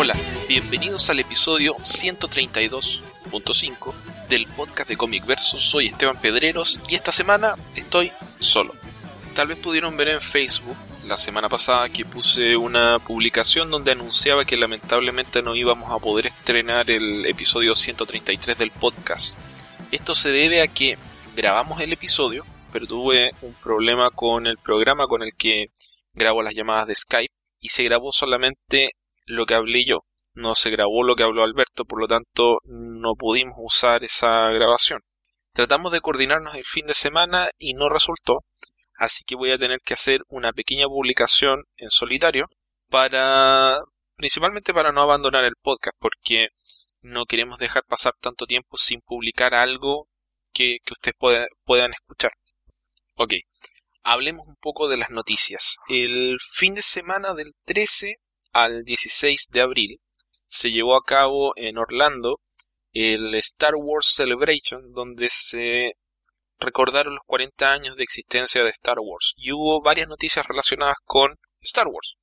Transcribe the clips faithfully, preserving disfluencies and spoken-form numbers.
Hola, bienvenidos al episodio ciento treinta y dos punto cinco del podcast de Comic Verso. Soy Esteban Pedreros y esta semana estoy solo. Tal vez pudieron ver en Facebook la semana pasada que puse una publicación donde anunciaba que lamentablemente no íbamos a poder estrenar el episodio ciento treinta y tres del podcast. Esto se debe a que grabamos el episodio, pero tuve un problema con el programa con el que grabo las llamadas de Skype y se grabó solamente lo que hablé yo. No se grabó lo que habló Alberto, por lo tanto no pudimos usar esa grabación. Tratamos de coordinarnos el fin de semana y no resultó, así que voy a tener que hacer una pequeña publicación en solitario para, principalmente para no abandonar el podcast, porque no queremos dejar pasar tanto tiempo sin publicar algo que, que ustedes pueda, puedan escuchar. Ok, hablemos un poco de las noticias. El fin de semana del trece al dieciséis de abril se llevó a cabo en Orlando el Star Wars Celebration, donde se recordaron los cuarenta años de existencia de Star Wars y hubo varias noticias relacionadas con Star Wars.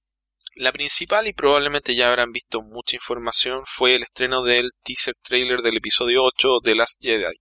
La principal, y probablemente ya habrán visto mucha información, fue el estreno del teaser trailer del episodio ocho de Last Jedi.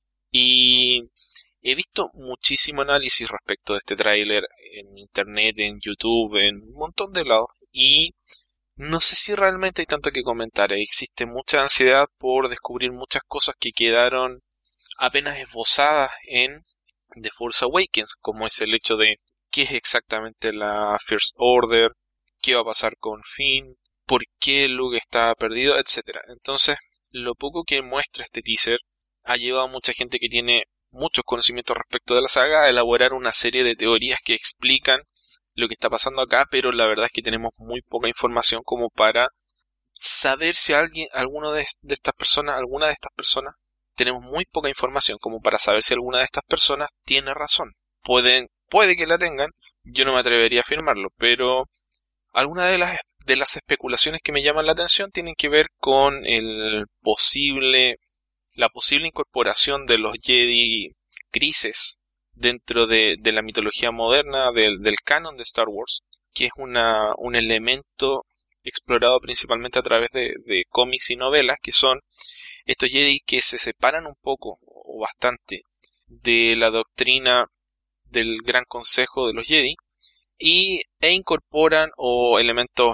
Y he visto muchísimo análisis respecto de este tráiler en internet, en YouTube, en un montón de lados, y no sé si realmente hay tanto que comentar. Existe mucha ansiedad por descubrir muchas cosas que quedaron apenas esbozadas en The Force Awakens, como es el hecho de qué es exactamente la First Order, qué va a pasar con Finn, por qué Luke está perdido, etcétera. Entonces, lo poco que muestra este teaser ha llevado a mucha gente que tiene muchos conocimientos respecto de la saga a elaborar una serie de teorías que explican lo que está pasando acá, pero la verdad es que tenemos muy poca información como para saber si alguien, alguno de, de estas personas, alguna de estas personas, tenemos muy poca información como para saber si alguna de estas personas tiene razón. Pueden, puede que la tengan, yo no me atrevería a afirmarlo, pero algunas de las, de las especulaciones que me llaman la atención tienen que ver con el posible, la posible incorporación de los Jedi grises dentro de, de la mitología moderna, del, del canon de Star Wars, que es una, un elemento explorado principalmente a través de, de cómics y novelas, que son estos Jedi que se separan un poco o bastante de la doctrina del Gran Consejo de los Jedi y, e incorporan o elementos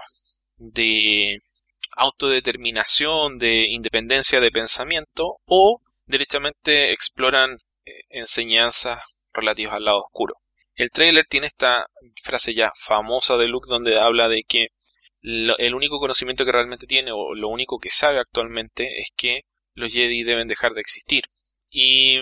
de autodeterminación, de independencia de pensamiento, o derechamente exploran eh, enseñanzas relativas al lado oscuro. El tráiler tiene esta frase ya famosa de Luke donde habla de que lo, el único conocimiento que realmente tiene o lo único que sabe actualmente es que los Jedi deben dejar de existir. Y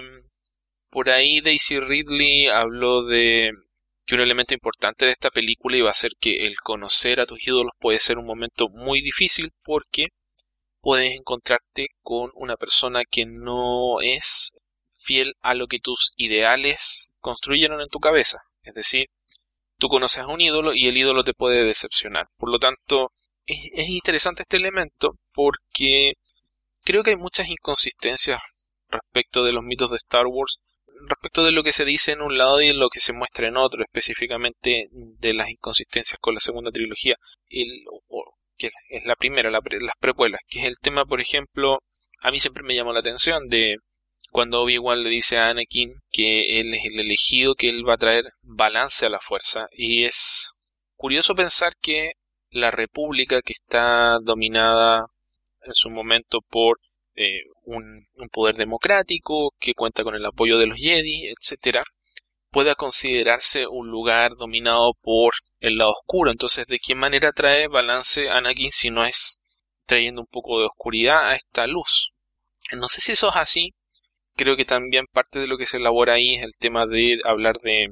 por ahí Daisy Ridley habló de que un elemento importante de esta película iba a ser que el conocer a tus ídolos puede ser un momento muy difícil porque puedes encontrarte con una persona que no es fiel a lo que tus ideales construyeron en tu cabeza. Es decir, tú conoces a un ídolo y el ídolo te puede decepcionar. Por lo tanto, es, es interesante este elemento porque creo que hay muchas inconsistencias respecto de los mitos de Star Wars, respecto de lo que se dice en un lado y en lo que se muestra en otro, específicamente de las inconsistencias con la segunda trilogía, el, o, que es la primera, la pre, las precuelas, que es el tema, por ejemplo, a mí siempre me llamó la atención de cuando Obi-Wan le dice a Anakin que él es el elegido, que él va a traer balance a la fuerza, y es curioso pensar que la República, que está dominada en su momento por eh, un, un poder democrático, que cuenta con el apoyo de los Jedi, etcétera, pueda considerarse un lugar dominado por el lado oscuro. Entonces, ¿de qué manera trae balance Anakin si no es trayendo un poco de oscuridad a esta luz? No sé si eso es así. Creo que también parte de lo que se elabora ahí es el tema de hablar de,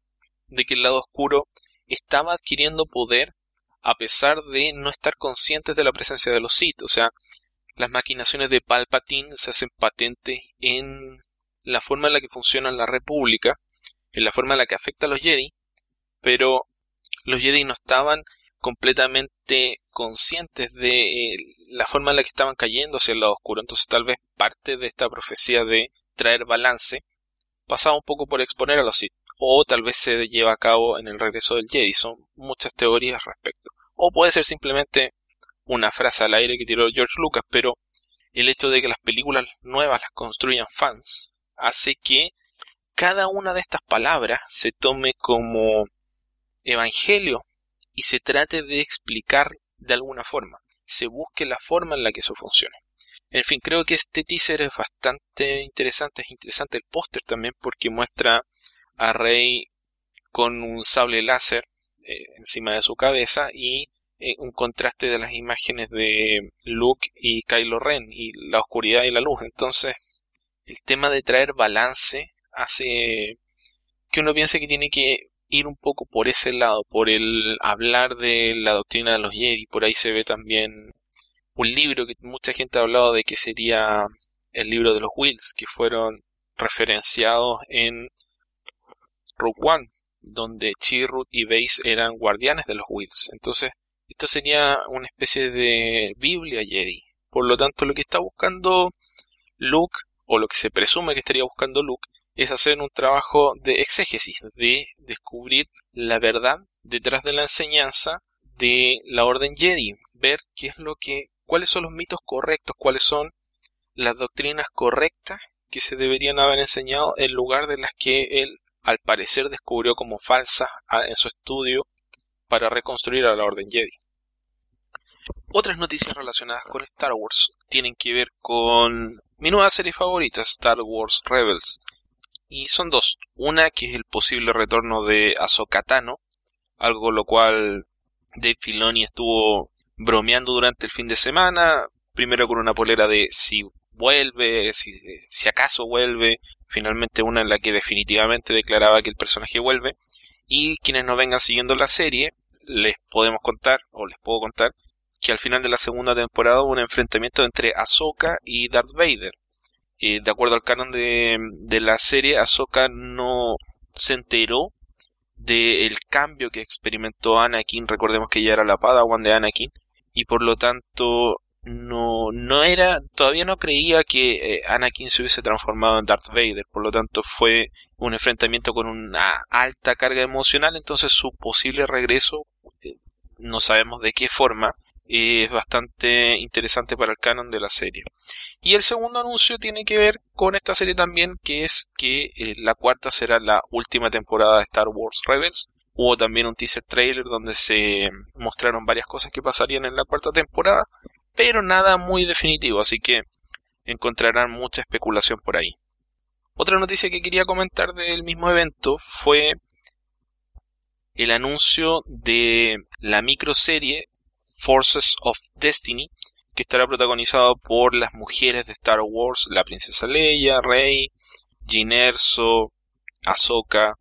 de que el lado oscuro estaba adquiriendo poder a pesar de no estar conscientes de la presencia de los Sith. O sea, las maquinaciones de Palpatine se hacen patentes en la forma en la que funciona la República, en la forma en la que afecta a los Jedi, pero los Jedi no estaban completamente conscientes de eh, la forma en la que estaban cayendo hacia el lado oscuro. Entonces tal vez parte de esta profecía de traer balance pasaba un poco por exponer a los Sith, o tal vez se lleva a cabo en el regreso del Jedi. Son muchas teorías al respecto, o puede ser simplemente una frase al aire que tiró George Lucas, pero el hecho de que las películas nuevas las construyan fans hace que cada una de estas palabras se tome como evangelio y se trate de explicar de alguna forma. Se busque la forma en la que eso funcione. En fin, creo que este teaser es bastante interesante. Es interesante el póster también porque muestra a Rey con un sable láser eh, encima de su cabeza y eh, un contraste de las imágenes de Luke y Kylo Ren y la oscuridad y la luz. Entonces, el tema de traer balance hace que uno piense que tiene que ir un poco por ese lado, por el hablar de la doctrina de los Jedi. Por ahí se ve también un libro que mucha gente ha hablado de que sería el libro de los Whills, que fueron referenciados en Rogue One, donde Chirrut y Base eran guardianes de los Whills. Entonces, esto sería una especie de Biblia Jedi. Por lo tanto, lo que está buscando Luke, o lo que se presume que estaría buscando Luke, es hacer un trabajo de exégesis, de descubrir la verdad detrás de la enseñanza de la Orden Jedi, ver qué es lo que, cuáles son los mitos correctos, cuáles son las doctrinas correctas que se deberían haber enseñado en lugar de las que él al parecer descubrió como falsas en su estudio para reconstruir a la Orden Jedi. Otras noticias relacionadas con Star Wars tienen que ver con mi nueva serie favorita, Star Wars Rebels. Y son dos. Una que es el posible retorno de Ahsoka Tano, algo con lo cual Dave Filoni estuvo bromeando durante el fin de semana, primero con una polera de si vuelve, si, si acaso vuelve, finalmente una en la que definitivamente declaraba que el personaje vuelve, y quienes no vengan siguiendo la serie, les podemos contar, o les puedo contar, que al final de la segunda temporada hubo un enfrentamiento entre Ahsoka y Darth Vader. Eh, de acuerdo al canon de, de la serie, Ahsoka no se enteró del cambio que experimentó Anakin. Recordemos que ella era la Padawan de Anakin y por lo tanto no, no era, todavía no creía que eh, Anakin se hubiese transformado en Darth Vader. Por lo tanto fue un enfrentamiento con una alta carga emocional. Entonces su posible regreso, eh, no sabemos de qué forma, es bastante interesante para el canon de la serie. Y el segundo anuncio tiene que ver con esta serie también, que es que eh, la cuarta será la última temporada de Star Wars Rebels. Hubo también un teaser trailer donde se mostraron varias cosas que pasarían en la cuarta temporada, pero nada muy definitivo, así que encontrarán mucha especulación por ahí. Otra noticia que quería comentar del mismo evento fue el anuncio de la microserie Forces of Destiny, que estará protagonizado por las mujeres de Star Wars, la princesa Leia, Rey, Jyn Erso, Ahsoka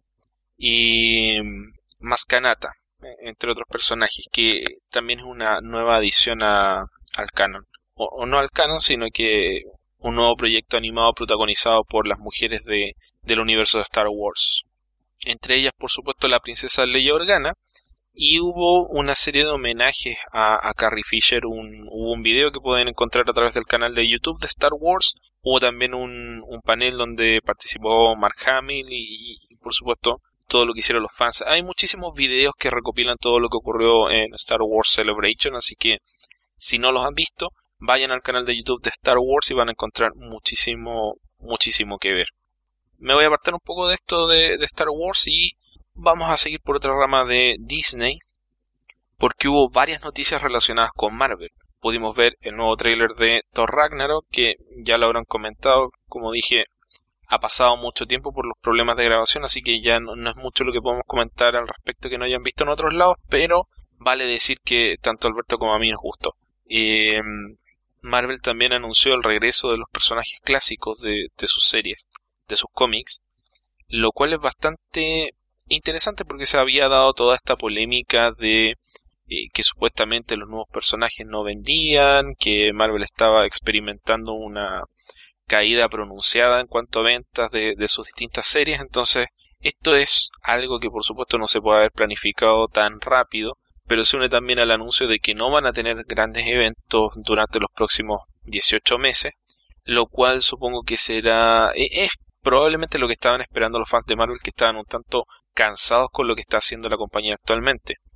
y Maz Kanata, entre otros personajes, que también es una nueva adición a, al canon, o, o no al canon, sino que un nuevo proyecto animado protagonizado por las mujeres de, del universo de Star Wars. Entre ellas, por supuesto, la princesa Leia Organa. Y hubo una serie de homenajes a, a Carrie Fisher, un, hubo un video que pueden encontrar a través del canal de YouTube de Star Wars, hubo también un, un panel donde participó Mark Hamill y, y por supuesto todo lo que hicieron los fans. Hay muchísimos videos que recopilan todo lo que ocurrió en Star Wars Celebration, así que si no los han visto, vayan al canal de YouTube de Star Wars y van a encontrar muchísimo, muchísimo que ver. Me voy a apartar un poco de esto de, de Star Wars y vamos a seguir por otra rama de Disney, porque hubo varias noticias relacionadas con Marvel. Pudimos ver el nuevo tráiler de Thor Ragnarok, que ya lo habrán comentado. Como dije, ha pasado mucho tiempo por los problemas de grabación, así que ya no, no es mucho lo que podemos comentar al respecto que no hayan visto en otros lados, pero vale decir que tanto Alberto como a mí nos gustó. Eh, Marvel también anunció el regreso de los personajes clásicos de, de sus series, de sus cómics, lo cual es bastante interesante porque se había dado toda esta polémica de eh, que supuestamente los nuevos personajes no vendían, que Marvel estaba experimentando una caída pronunciada en cuanto a ventas de, de sus distintas series. Entonces esto es algo que por supuesto no se puede haber planificado tan rápido, pero se une también al anuncio de que no van a tener grandes eventos durante los próximos dieciocho meses, lo cual supongo que será eh, es probablemente lo que estaban esperando los fans de Marvel, que estaban un tanto cansados con lo que está haciendo la compañía actualmente.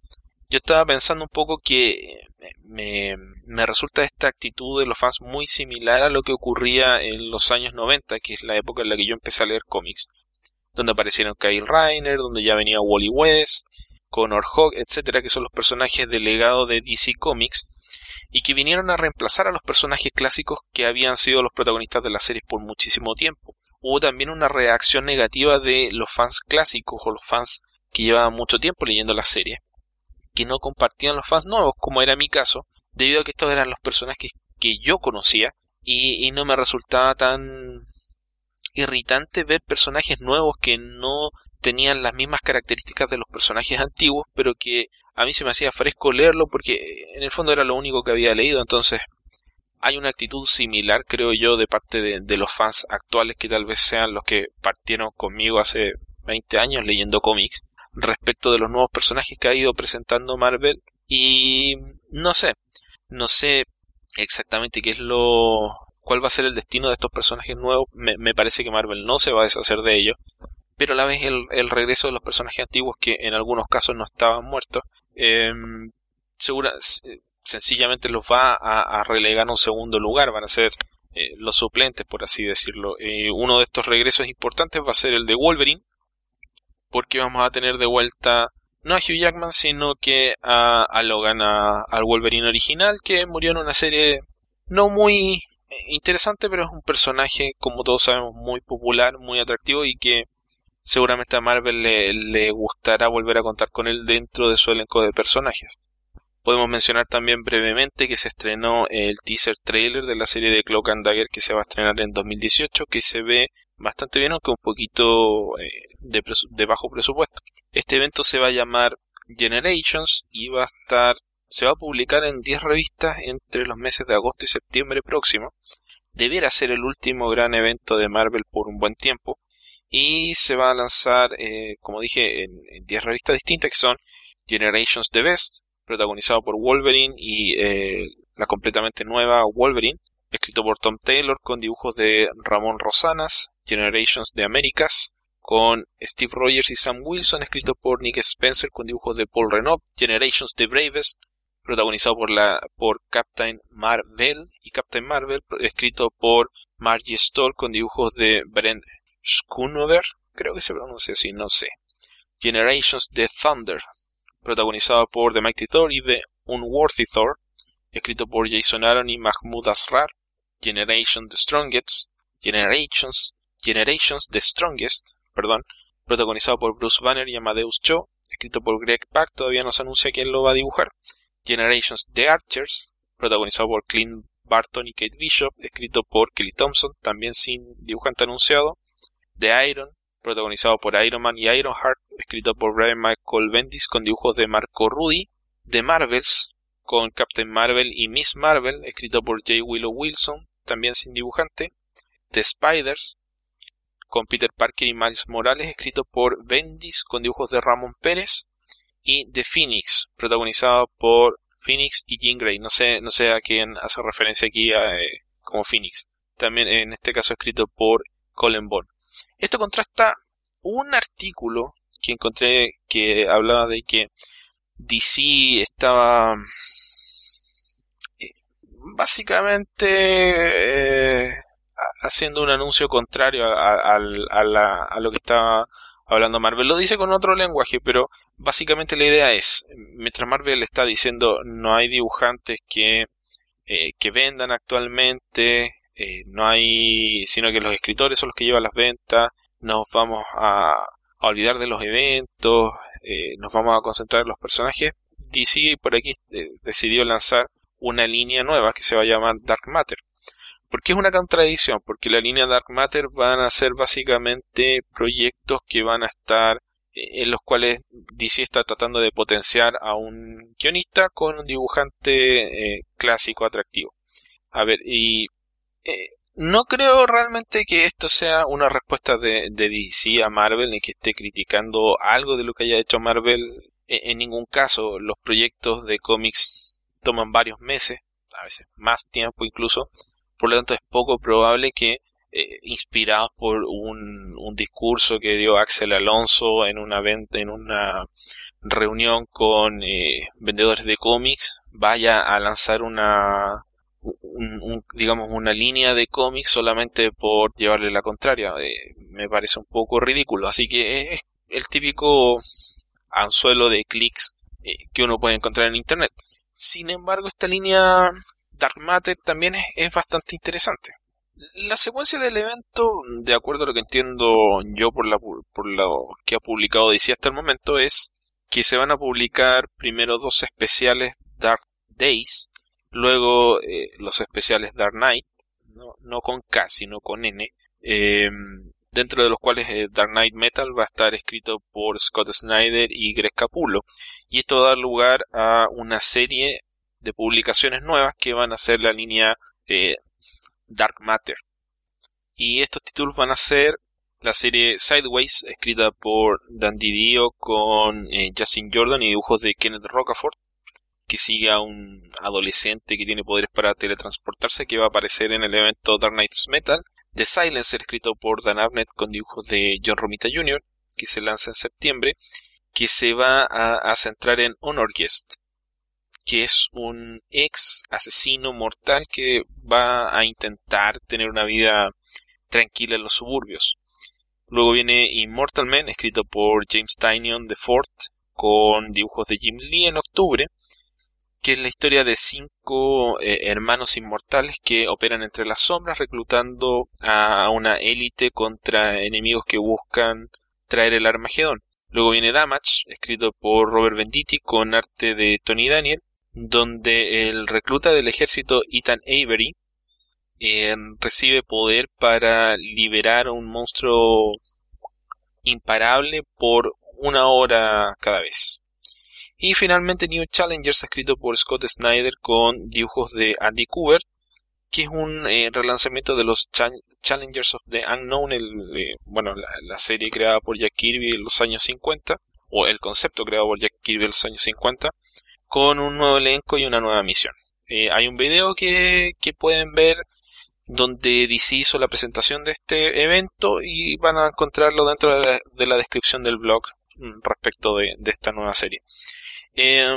yo estaba pensando un poco que me, me resulta esta actitud de los fans muy similar a lo que ocurría en los años noventa, que es la época en la que yo empecé a leer cómics, donde aparecieron Kyle Rayner, donde ya venía Wally West, Connor Hawke, etcétera, que son los personajes del legado de D C Comics, y que vinieron a reemplazar a los personajes clásicos que habían sido los protagonistas de las series por muchísimo tiempo. Hubo también una reacción negativa de los fans clásicos o los fans que llevaban mucho tiempo leyendo la serie, que no compartían los fans nuevos, como era mi caso, debido a que estos eran los personajes que yo conocía y, y no me resultaba tan irritante ver personajes nuevos que no tenían las mismas características de los personajes antiguos, pero que a mí se me hacía fresco leerlo porque en el fondo era lo único que había leído. Entonces hay una actitud similar, creo yo, de parte de, de los fans actuales, que tal vez sean los que partieron conmigo hace veinte años leyendo cómics, respecto de los nuevos personajes que ha ido presentando Marvel. Y no sé, no sé exactamente qué es lo... cuál va a ser el destino de estos personajes nuevos. Me, me parece que Marvel no se va a deshacer de ellos, pero a la vez el, el regreso de los personajes antiguos, que en algunos casos no estaban muertos, eh, segura, sencillamente los va a, a relegar a un segundo lugar, van a ser eh, los suplentes, por así decirlo. Eh, uno de estos regresos importantes va a ser el de Wolverine, porque vamos a tener de vuelta no a Hugh Jackman, sino que a, a Logan, a, al Wolverine original, que murió en una serie no muy interesante, pero es un personaje, como todos sabemos, muy popular, muy atractivo, y que seguramente a Marvel le, le gustará volver a contar con él dentro de su elenco de personajes. Podemos mencionar también brevemente que se estrenó el teaser trailer de la serie de Cloak and Dagger, que se va a estrenar en dos mil dieciocho, que se ve bastante bien, aunque un poquito eh, de, presu- de bajo presupuesto. Este evento se va a llamar Generations y va a estar, se va a publicar en diez revistas entre los meses de agosto y septiembre próximo. Debiera ser el último gran evento de Marvel por un buen tiempo. Y se va a lanzar, eh, como dije, en, en diez revistas distintas, que son Generations The Best, protagonizado por Wolverine, y eh, la completamente nueva Wolverine, escrito por Tom Taylor, con dibujos de Ramón Rosanas. Generations The Americas, con Steve Rogers y Sam Wilson, escrito por Nick Spencer, con dibujos de Paul Renaud. Generations The Bravest, protagonizado por la por Captain Marvel y Captain Marvel, escrito por Margie Stoll, con dibujos de Brent Schoonover, creo que se pronuncia así, no sé. Generations The Thunder, protagonizado por The Mighty Thor y The Unworthy Thor, escrito por Jason Aaron y Mahmoud Asrar. Generations The Strongest, Generations, Generations The Strongest, perdón, protagonizado por Bruce Banner y Amadeus Cho, escrito por Greg Pak, todavía no se anuncia quién lo va a dibujar. Generations The Archers, protagonizado por Clint Barton y Kate Bishop, escrito por Kelly Thompson, también sin dibujante anunciado. The Iron, protagonizado por Iron Man y Ironheart, escrito por Brian Michael Bendis, con dibujos de Marco Rudy. The Marvels, con Captain Marvel y Miss Marvel, escrito por J. Willow Wilson, también sin dibujante. The Spiders, con Peter Parker y Miles Morales, escrito por Bendis, con dibujos de Ramón Pérez. Y The Phoenix, protagonizado por Phoenix y Jean Grey, no sé, no sé a quién hace referencia aquí a, eh, como Phoenix, también en este caso escrito por Colin Bond. Esto contrasta un artículo que encontré que hablaba de que D C estaba eh, básicamente eh, haciendo un anuncio contrario a, a, a, la, a lo que estaba hablando Marvel. Lo dice con otro lenguaje, pero básicamente la idea es, mientras Marvel está diciendo no hay dibujantes que, eh, que vendan actualmente, eh, no hay, sino que los escritores son los que llevan las ventas, nos vamos a, a olvidar de los eventos, eh, nos vamos a concentrar en los personajes. D C por aquí eh, decidió lanzar una línea nueva que se va a llamar Dark Matter. ¿Por qué es una contradicción? Porque la línea Dark Matter van a ser básicamente proyectos que van a estar eh, en los cuales D C está tratando de potenciar a un guionista con un dibujante eh, clásico atractivo. A ver, y eh, no creo realmente que esto sea una respuesta de, de D C a Marvel, ni que esté criticando algo de lo que haya hecho Marvel. En, en ningún caso, los proyectos de cómics toman varios meses, a veces más tiempo incluso. Por lo tanto, es poco probable que, eh, inspirados por un, un discurso que dio Axel Alonso en una venta, en una reunión con eh, vendedores de cómics vaya a lanzar una un, un, digamos una línea de cómics solamente por llevarle la contraria. Eh, me parece un poco ridículo, así que es, es el típico anzuelo de clics eh, que uno puede encontrar en internet. Sin embargo, esta línea Dark Matter también es, es bastante interesante. La secuencia del evento, de acuerdo a lo que entiendo yo por, la, por lo que ha publicado D C hasta el momento, es que se van a publicar primero dos especiales Dark Days, luego eh, los especiales Dark Knight, no, no con K, sino con N, eh, dentro de los cuales eh, Dark Knight Metal va a estar escrito por Scott Snyder y Greg Capullo, y esto va a dar lugar a una serie de publicaciones nuevas que van a ser la línea eh, Dark Matter. Y estos títulos van a ser la serie Sideways, escrita por Dan Didio con eh, Justin Jordan y dibujos de Kenneth Rocafort, que sigue a un adolescente que tiene poderes para teletransportarse, que va a aparecer en el evento Dark Knight's Metal. The Silencer, escrito por Dan Abnett con dibujos de John Romita junior, que se lanza en septiembre, que se va a, a centrar en Honor Guest, que es un ex asesino mortal que va a intentar tener una vida tranquila en los suburbios. Luego viene Immortal Man, escrito por James Tynion de Fort, con dibujos de Jim Lee en octubre, que es la historia de cinco eh, hermanos inmortales que operan entre las sombras, reclutando a una élite contra enemigos que buscan traer el Armagedón. Luego viene Damage, escrito por Robert Venditti, con arte de Tony Daniel, donde el recluta del ejército Ethan Avery eh, recibe poder para liberar a un monstruo imparable por una hora cada vez. Y finalmente New Challengers, escrito por Scott Snyder con dibujos de Andy Kubert, que es un eh, relanzamiento de los Ch Challengers of the Unknown, el, eh, bueno, la, la serie creada por Jack Kirby en los años cincuenta, o el concepto creado por Jack Kirby en los años cincuenta, con un nuevo elenco y una nueva misión. Eh, hay un video que, que pueden ver donde D C hizo la presentación de este evento y van a encontrarlo dentro de la, de la descripción del blog respecto de, de esta nueva serie. Eh,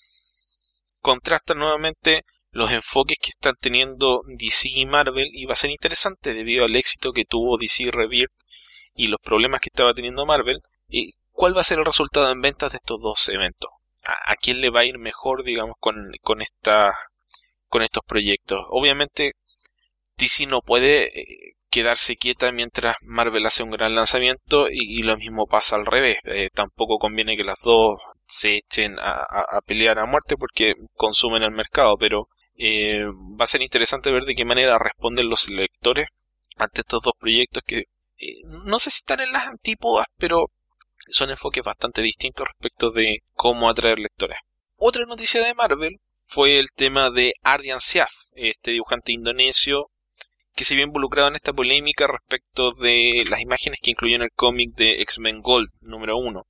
contrastan nuevamente los enfoques que están teniendo D C y Marvel, y va a ser interesante debido al éxito que tuvo D C Rebirth y los problemas que estaba teniendo Marvel. Eh, ¿Cuál va a ser el resultado en ventas de estos dos eventos? ¿A, a quién le va a ir mejor, digamos, con, con, esta, con estos proyectos? Obviamente D C no puede eh, quedarse quieta mientras Marvel hace un gran lanzamiento, y, y lo mismo pasa al revés. Eh, tampoco conviene que las dos se echen a, a, a pelear a muerte porque consumen el mercado, pero eh, va a ser interesante ver de qué manera responden los lectores ante estos dos proyectos que eh, no sé si están en las antípodas, pero son enfoques bastante distintos respecto de cómo atraer lectores. Otra noticia de Marvel fue el tema de Ardian Syaf, este dibujante indonesio que se vio involucrado en esta polémica respecto de las imágenes que incluyó en el cómic de X-Men Gold número uno.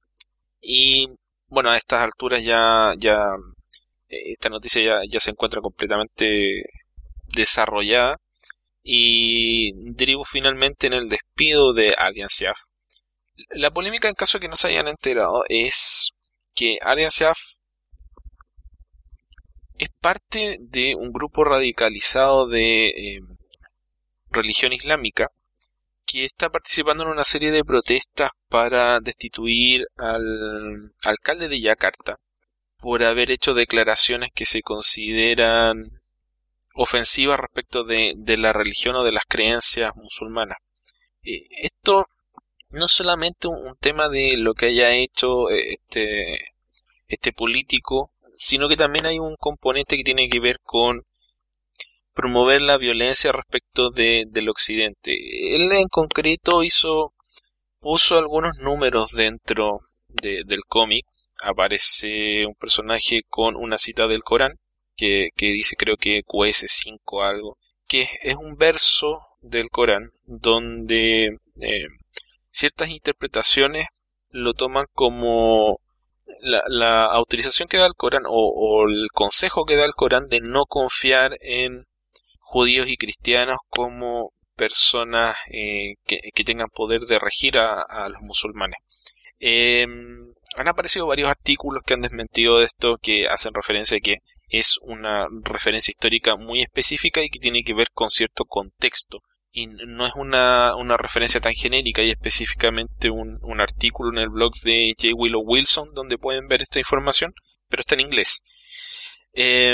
Y bueno, a estas alturas ya, ya esta noticia ya, ya se encuentra completamente desarrollada y derivó finalmente en el despido de Ardian Syaf. La polémica, en caso de que no se hayan enterado, es que Ardian Syaf es parte de un grupo radicalizado de eh, religión islámica que está participando en una serie de protestas para destituir al alcalde de Yakarta por haber hecho declaraciones que se consideran ofensivas respecto de, de la religión o de las creencias musulmanas. Eh, esto no es solamente un, un tema de lo que haya hecho este, este político, sino que también hay un componente que tiene que ver con promover la violencia respecto de, del occidente. Él en concreto hizo, puso algunos números dentro de, del cómic. Aparece un personaje con una cita del Corán, que, que dice creo que Q S cinco algo, que es un verso del Corán donde eh, ciertas interpretaciones lo toman como la, la autorización que da el Corán o, o el consejo que da el Corán de no confiar en judíos y cristianos como personas eh, que, que tengan poder de regir a, a los musulmanes. Eh, han aparecido varios artículos que han desmentido de esto, que hacen referencia a que es una referencia histórica muy específica y que tiene que ver con cierto contexto. Y no es una, una referencia tan genérica, y específicamente un, un artículo en el blog de J. Willow Wilson donde pueden ver esta información, pero está en inglés. Eh,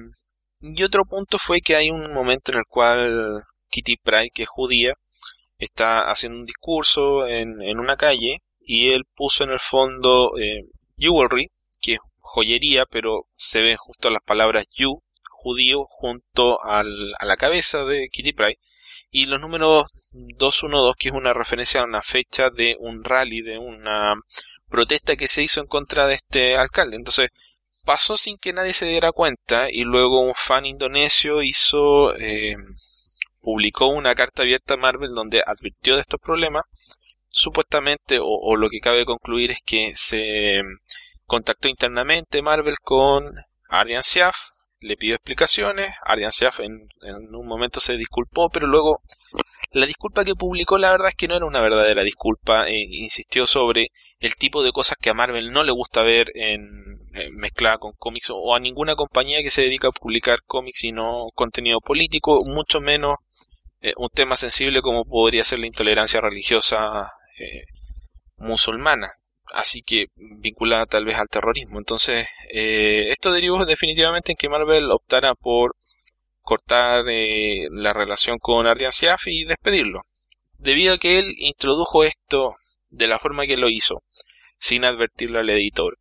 y otro punto fue que hay un momento en el cual Kitty Pryde, que es judía, está haciendo un discurso en, en una calle, y él puso en el fondo eh, jewelry, que es joyería, pero se ven justo las palabras you, judío, junto al, a la cabeza de Kitty Pryde, y los números doscientos doce, que es una referencia a una fecha de un rally, de una protesta que se hizo en contra de este alcalde. Entonces pasó sin que nadie se diera cuenta, y luego un fan indonesio hizo eh, publicó una carta abierta a Marvel donde advirtió de estos problemas. Supuestamente, o, o lo que cabe concluir es que se contactó internamente Marvel con Ardian Syaf, le pidió explicaciones. Ardian Syaf en, en un momento se disculpó, pero luego la disculpa que publicó, la verdad es que no era una verdadera disculpa. Eh, insistió sobre el tipo de cosas que a Marvel no le gusta ver en, en mezclada con cómics, o a ninguna compañía que se dedica a publicar cómics y no contenido político, mucho menos eh, un tema sensible como podría ser la intolerancia religiosa eh, musulmana, así que vinculada tal vez al terrorismo. Entonces eh, esto derivó definitivamente en que Marvel optara por cortar eh, la relación con Ardian Syaf y despedirlo, debido a que él introdujo esto de la forma que lo hizo, sin advertirlo al editor,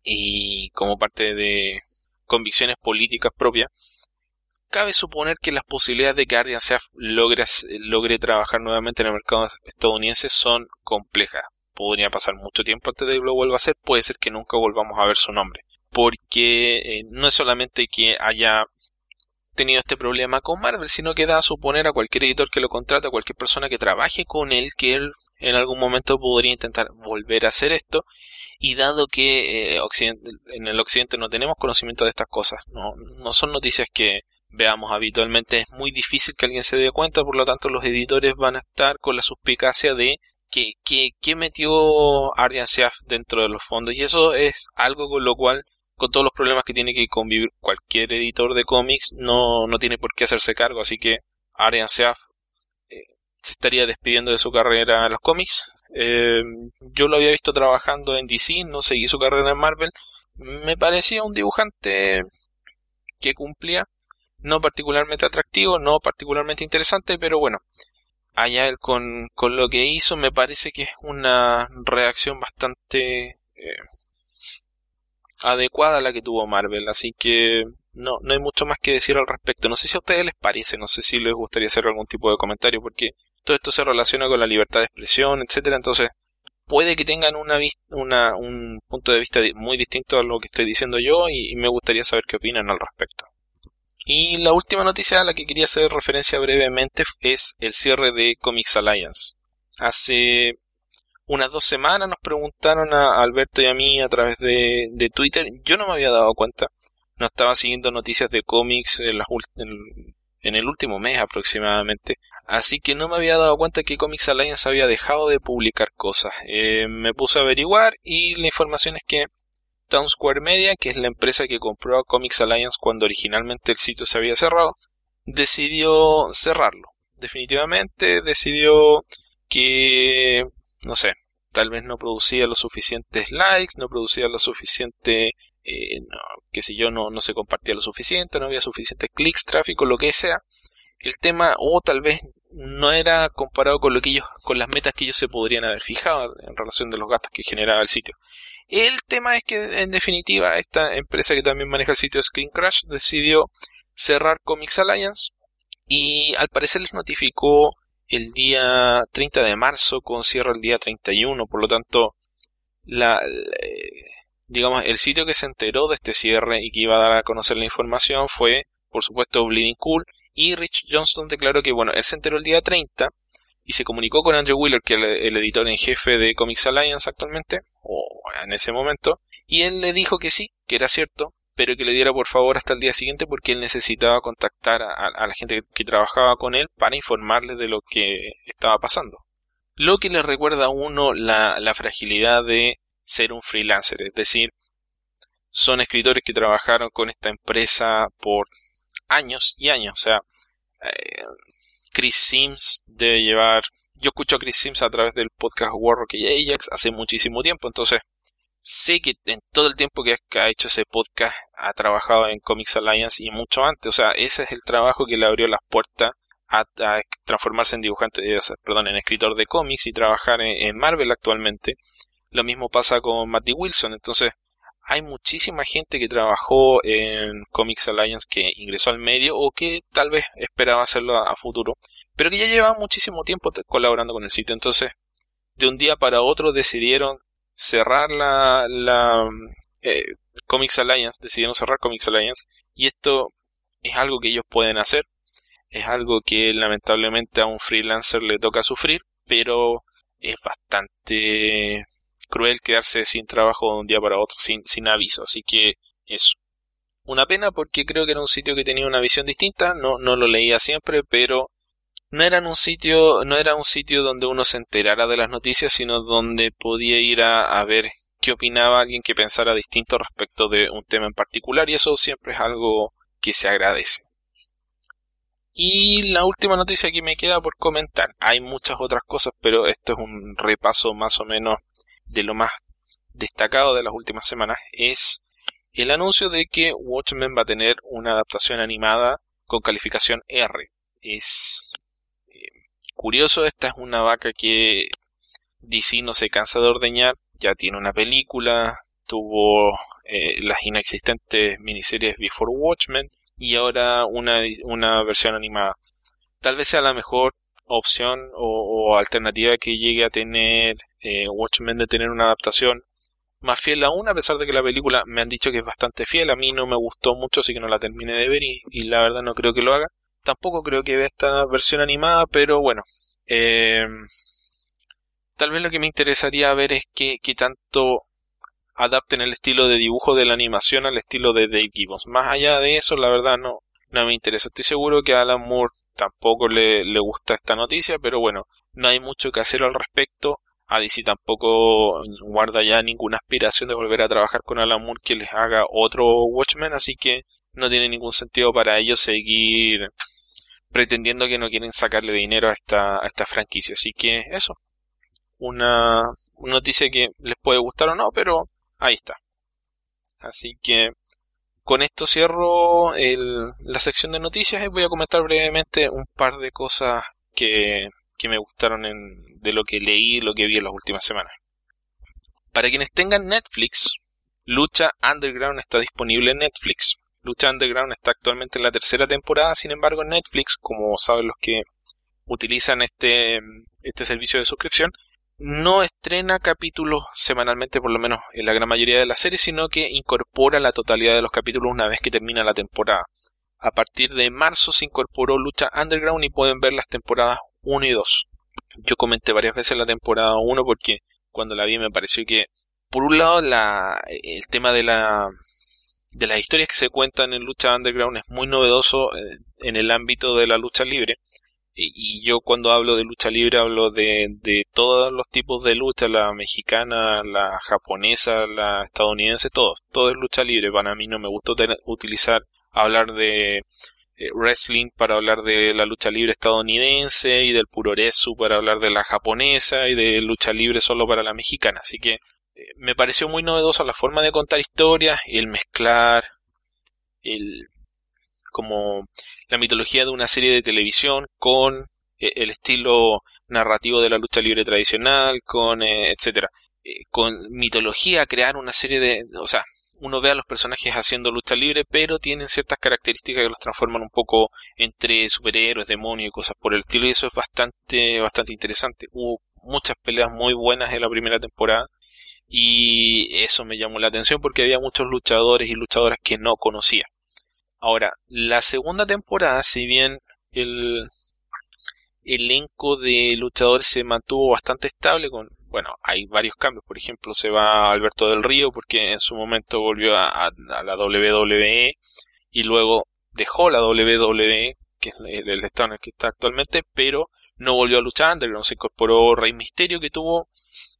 y como parte de convicciones políticas propias. Cabe suponer que las posibilidades de que Ardian Syaf logre, logre trabajar nuevamente en el mercado estadounidense son complejas. Podría pasar mucho tiempo antes de que lo vuelva a hacer, puede ser que nunca volvamos a ver su nombre, porque eh, no es solamente que haya tenido este problema con Marvel, sino que da a suponer a cualquier editor que lo contrate, a cualquier persona que trabaje con él, que él en algún momento podría intentar volver a hacer esto, y dado que eh, Occidente, en el occidente no tenemos conocimiento de estas cosas, no, no son noticias que veamos habitualmente, es muy difícil que alguien se dé cuenta, por lo tanto los editores van a estar con la suspicacia de que, que, que metió Ardian Syaf dentro de los fondos, y eso es algo con lo cual, con todos los problemas que tiene que convivir cualquier editor de cómics, no, no tiene por qué hacerse cargo. Así que Ardian Syaf eh, se estaría despidiendo de su carrera en los cómics. Eh, yo lo había visto trabajando en D C, no seguí su carrera en Marvel. Me parecía un dibujante que cumplía, no particularmente atractivo, no particularmente interesante, pero bueno, allá él con, con lo que hizo, me parece que es una reacción bastante eh, adecuada a la que tuvo Marvel, así que no, no hay mucho más que decir al respecto. No sé si a ustedes les parece, no sé si les gustaría hacer algún tipo de comentario, porque todo esto se relaciona con la libertad de expresión, etcétera. Entonces puede que tengan una, una un punto de vista muy distinto a lo que estoy diciendo yo, y, y me gustaría saber qué opinan al respecto. Y la última noticia a la que quería hacer referencia brevemente es el cierre de Comics Alliance. Hace unas dos semanas nos preguntaron a Alberto y a mí a través de, de Twitter. Yo no me había dado cuenta, no estaba siguiendo noticias de cómics en, las, en, en el último mes aproximadamente, así que no me había dado cuenta que Comics Alliance había dejado de publicar cosas. Eh, me puse a averiguar, y la información es que Town Square Media, que es la empresa que compró a Comics Alliance cuando originalmente el sitio se había cerrado, decidió cerrarlo. Definitivamente decidió que, no sé, tal vez no producía los suficientes likes, no producía lo suficiente, eh, no, qué sé yo, no, no se compartía lo suficiente, no había suficientes clics, tráfico, lo que sea. El tema, o tal vez no era comparado con lo que ellos, con las metas que ellos se podrían haber fijado en relación de los gastos que generaba el sitio. El tema es que, en definitiva, esta empresa que también maneja el sitio Screen Crush decidió cerrar Comics Alliance, y al parecer les notificó el día treinta de marzo con cierre el día treinta y uno. Por lo tanto, la, eh, digamos, el sitio que se enteró de este cierre y que iba a dar a conocer la información fue, por supuesto, Bleeding Cool, y Rich Johnston declaró que, bueno, él se enteró el día treinta y se comunicó con Andrew Wheeler, que es el, el editor en jefe de Comics Alliance actualmente, o en ese momento, y él le dijo que sí, que era cierto, pero que le diera por favor hasta el día siguiente, porque él necesitaba contactar a, a la gente que, que trabajaba con él para informarles de lo que estaba pasando. Lo que le recuerda a uno la, la fragilidad de ser un freelancer, es decir, son escritores que trabajaron con esta empresa por años y años. O sea, eh, Chris Sims debe llevar... Yo escucho a Chris Sims a través del podcast Warrock y Ajax hace muchísimo tiempo, entonces sé que en todo el tiempo que ha hecho ese podcast ha trabajado en Comics Alliance y mucho antes. O sea, ese es el trabajo que le abrió las puertas a, a transformarse en dibujante, eh, perdón, en escritor de cómics y trabajar en, en Marvel actualmente. Lo mismo pasa con Matty Wilson. Entonces hay muchísima gente que trabajó en Comics Alliance que ingresó al medio o que tal vez esperaba hacerlo a, a futuro, pero que ya llevaba muchísimo tiempo colaborando con el sitio. Entonces, de un día para otro decidieron cerrar la, la eh, Comics Alliance, decidieron cerrar Comics Alliance, y esto es algo que ellos pueden hacer, es algo que lamentablemente a un freelancer le toca sufrir, pero es bastante cruel quedarse sin trabajo de un día para otro, sin, sin aviso. Así que eso, una pena, porque creo que era un sitio que tenía una visión distinta. No, no lo leía siempre, pero no era un sitio, no era un sitio donde uno se enterara de las noticias, sino donde podía ir a, a ver qué opinaba alguien que pensara distinto respecto de un tema en particular, y eso siempre es algo que se agradece. Y la última noticia que me queda por comentar, hay muchas otras cosas, pero esto es un repaso más o menos de lo más destacado de las últimas semanas, es el anuncio de que Watchmen va a tener una adaptación animada con calificación R. Es eh, curioso, esta es una vaca que D C no se cansa de ordeñar. Ya tiene una película, tuvo eh, las inexistentes miniseries Before Watchmen y ahora una, una versión animada. Tal vez sea la mejor opción o, o alternativa que llegue a tener eh, Watchmen, de tener una adaptación más fiel aún, a pesar de que la película me han dicho que es bastante fiel. A mí no me gustó mucho, así que no la terminé de ver y, y la verdad no creo que lo haga. Tampoco creo que vea esta versión animada, pero bueno, eh, tal vez lo que me interesaría ver es que, que tanto adapten el estilo de dibujo de la animación al estilo de Dave Gibbons. Más allá de eso, la verdad no, no me interesa. Estoy seguro que a Alan Moore tampoco le, le gusta esta noticia, pero bueno, no hay mucho que hacer al respecto. A D C tampoco guarda ya ninguna aspiración de volver a trabajar con Alan Moore que les haga otro Watchmen, así que no tiene ningún sentido para ellos seguir pretendiendo que no quieren sacarle dinero a esta, a esta franquicia. Así que eso, una, una noticia que les puede gustar o no, pero ahí está. Así que con esto cierro el, la sección de noticias y voy a comentar brevemente un par de cosas que, que me gustaron en, de lo que leí y lo que vi en las últimas semanas. Para quienes tengan Netflix, Lucha Underground está disponible en Netflix. Lucha Underground está actualmente en la tercera temporada, sin embargo en Netflix, como saben los que utilizan este, este servicio de suscripción, no estrena capítulos semanalmente, por lo menos en la gran mayoría de las series, sino que incorpora la totalidad de los capítulos una vez que termina la temporada. A partir de marzo se incorporó Lucha Underground y pueden ver las temporadas uno y dos. Yo comenté varias veces la temporada uno porque cuando la vi me pareció que, por un lado, la, el tema de la de las historias que se cuentan en Lucha Underground es muy novedoso eh, en el ámbito de la lucha libre. Y yo cuando hablo de lucha libre hablo de, de todos los tipos de lucha, la mexicana, la japonesa, la estadounidense, todo, todo es lucha libre. Para mí no me gusta tener, utilizar, hablar de eh, wrestling para hablar de la lucha libre estadounidense y del puroresu para hablar de la japonesa y de lucha libre solo para la mexicana. Así que eh, me pareció muy novedosa la forma de contar historias, el mezclar, el... como la mitología de una serie de televisión con eh, el estilo narrativo de la lucha libre tradicional, con eh, etcétera, eh, con mitología, crear una serie de, o sea, uno ve a los personajes haciendo lucha libre, pero tienen ciertas características que los transforman un poco entre superhéroes, demonios y cosas por el estilo, y eso es bastante, bastante interesante. Hubo muchas peleas muy buenas en la primera temporada y eso me llamó la atención porque había muchos luchadores y luchadoras que no conocía. Ahora, la segunda temporada, si bien el elenco de luchadores se mantuvo bastante estable, con, bueno, hay varios cambios. Por ejemplo, se va Alberto del Río porque en su momento volvió a, a, a la doble u doble u E y luego dejó la doble u doble u E, que es el, el estado en el que está actualmente, pero no volvió a luchar Underground. Se incorporó Rey Misterio, que tuvo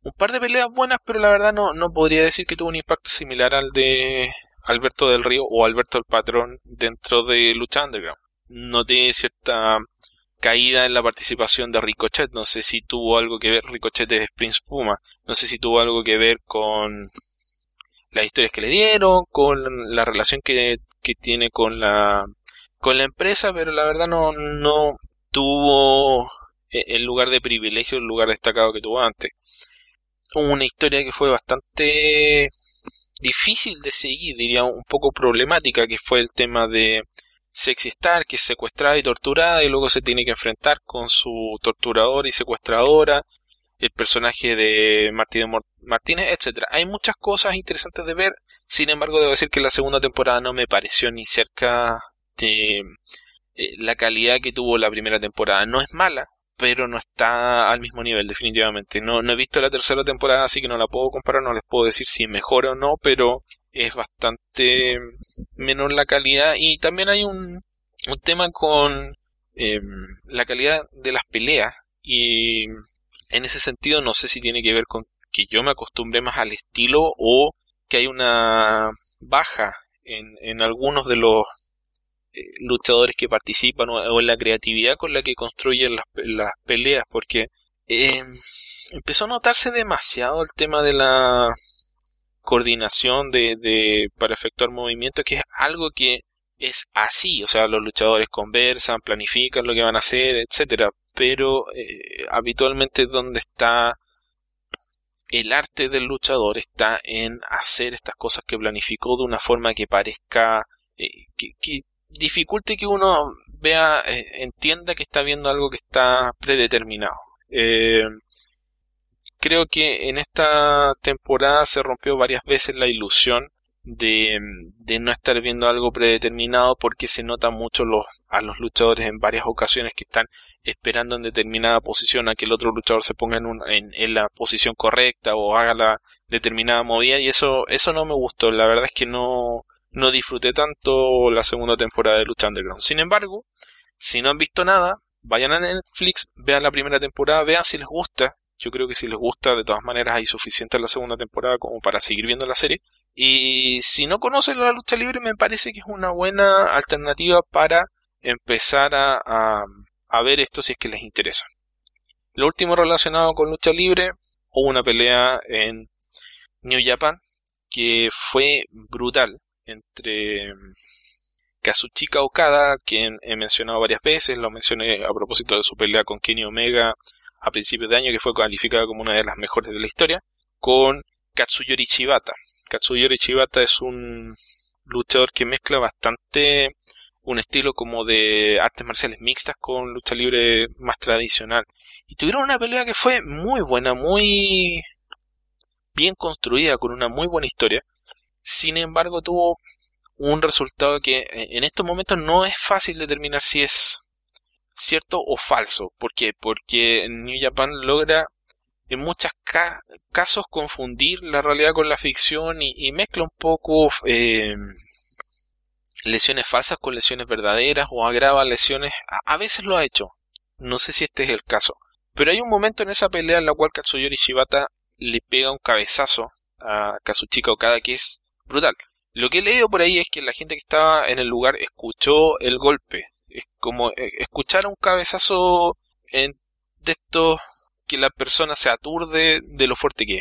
un par de peleas buenas, pero la verdad no, no podría decir que tuvo un impacto similar al de Alberto del Río o Alberto el Patrón dentro de Lucha Underground. Noté cierta caída en la participación de Ricochet, no sé si tuvo algo que ver, Ricochet es Prince Puma, no sé si tuvo algo que ver con las historias que le dieron, con la relación que, que tiene con la con la empresa, pero la verdad no, no tuvo el lugar de privilegio, el lugar destacado que tuvo antes. Una historia que fue bastante difícil de seguir, diría un poco problemática, que fue el tema de Sexy Star, que es secuestrada y torturada y luego se tiene que enfrentar con su torturadora y secuestradora, el personaje de Martínez Martínez, etcétera. Hay muchas cosas interesantes de ver, sin embargo debo decir que la segunda temporada no me pareció ni cerca de eh, la calidad que tuvo la primera temporada. No es mala, pero no está al mismo nivel, definitivamente. No, no he visto la tercera temporada, así que no la puedo comparar, no les puedo decir si es mejor o no, pero es bastante menor la calidad. Y también hay un, un tema con eh, la calidad de las peleas, y en ese sentido no sé si tiene que ver con que yo me acostumbré más al estilo o que hay una baja en, en algunos de los eh, luchadores que participan o, o en la creatividad con la que construyen las, las peleas, porque eh, empezó a notarse demasiado el tema de la coordinación de, de para efectuar movimientos, que es algo que es así, o sea, los luchadores conversan, planifican lo que van a hacer, etcétera, pero eh, habitualmente donde está el arte del luchador está en hacer estas cosas que planificó de una forma que parezca eh, que, que dificulte que uno vea, eh, entienda que está viendo algo que está predeterminado. Eh, creo que en esta temporada se rompió varias veces la ilusión de, de no estar viendo algo predeterminado, porque se nota mucho los, a los luchadores en varias ocasiones que están esperando en determinada posición a que el otro luchador se ponga en, un, en, en la posición correcta o haga la determinada movida, y eso, eso no me gustó. La verdad es que no, no disfruté tanto la segunda temporada de Lucha Underground. Sin embargo, si no han visto nada, vayan a Netflix, vean la primera temporada, vean si les gusta. Yo creo que si les gusta, de todas maneras hay suficiente en la segunda temporada como para seguir viendo la serie. Y si no conocen la lucha libre, me parece que es una buena alternativa para empezar a, a, a ver esto si es que les interesa. Lo último relacionado con lucha libre, hubo una pelea en New Japan que fue brutal entre Kazuchika Okada, quien he mencionado varias veces, lo mencioné a propósito de su pelea con Kenny Omega a principios de año, que fue calificada como una de las mejores de la historia, con Katsuyori Shibata. Katsuyori Shibata es un luchador que mezcla bastante un estilo como de artes marciales mixtas con lucha libre más tradicional. Y tuvieron una pelea que fue muy buena, muy bien construida, con una muy buena historia. Sin embargo, tuvo un resultado que en estos momentos no es fácil determinar si es cierto o falso. ¿Por qué? Porque New Japan logra en muchos ca- casos confundir la realidad con la ficción y, y mezcla un poco eh, lesiones falsas con lesiones verdaderas, o agrava lesiones. A, a veces lo ha hecho, no sé si este es el caso, pero hay un momento en esa pelea en la cual Katsuyori Shibata le pega un cabezazo a Kazuchika Okada que es brutal. Lo que he leído por ahí es que la gente que estaba en el lugar escuchó el golpe. Es como escuchar un cabezazo en, de estos que la persona se aturde de lo fuerte que es.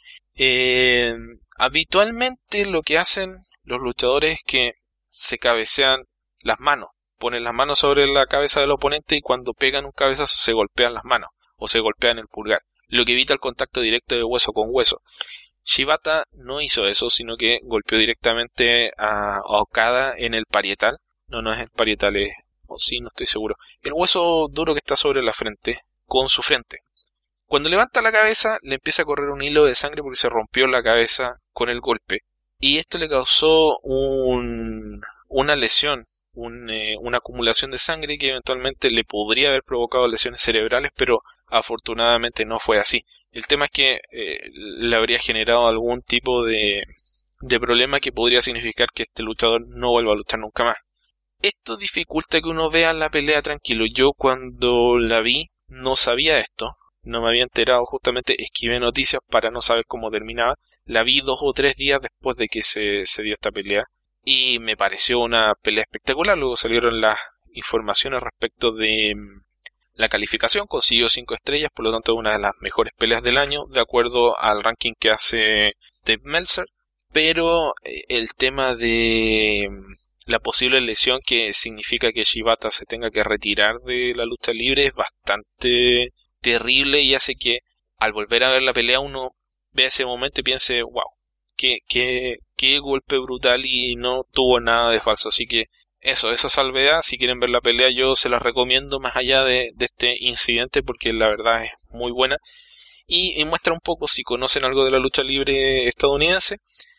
Eh, habitualmente lo que hacen los luchadores es que se cabecean las manos, ponen las manos sobre la cabeza del oponente y cuando pegan un cabezazo se golpean las manos o se golpean el pulgar, lo que evita el contacto directo de hueso con hueso. Shibata no hizo eso, sino que golpeó directamente a, a Okada en el parietal. No, no es el parietal, es, o sí, no estoy seguro. El hueso duro que está sobre la frente, con su frente. Cuando levanta la cabeza, le empieza a correr un hilo de sangre porque se rompió la cabeza con el golpe. Y esto le causó un, una lesión, un, eh, una acumulación de sangre que eventualmente le podría haber provocado lesiones cerebrales, pero afortunadamente no fue así. El tema es que eh, le habría generado algún tipo de, de problema que podría significar que este luchador no vuelva a luchar nunca más. Esto dificulta que uno vea la pelea tranquilo. Yo cuando la vi no sabía esto. no me había enterado, justamente esquivé noticias para no saber cómo terminaba. La vi dos o tres días después de que se, se dio esta pelea y me pareció una pelea espectacular. Luego salieron las informaciones respecto de la calificación, consiguió cinco estrellas, por lo tanto es una de las mejores peleas del año, de acuerdo al ranking que hace Dave Meltzer. Pero el tema de la posible lesión que significa que Shibata se tenga que retirar de la lucha libre es bastante terrible y hace que al volver a ver la pelea uno vea ese momento y piense, wow, qué, qué, qué golpe brutal y no tuvo nada de falso. Así que eso, esa salvedad, si quieren ver la pelea yo se la recomiendo más allá de, de este incidente porque la verdad es muy buena y, y muestra un poco, si conocen algo de la lucha libre estadounidense,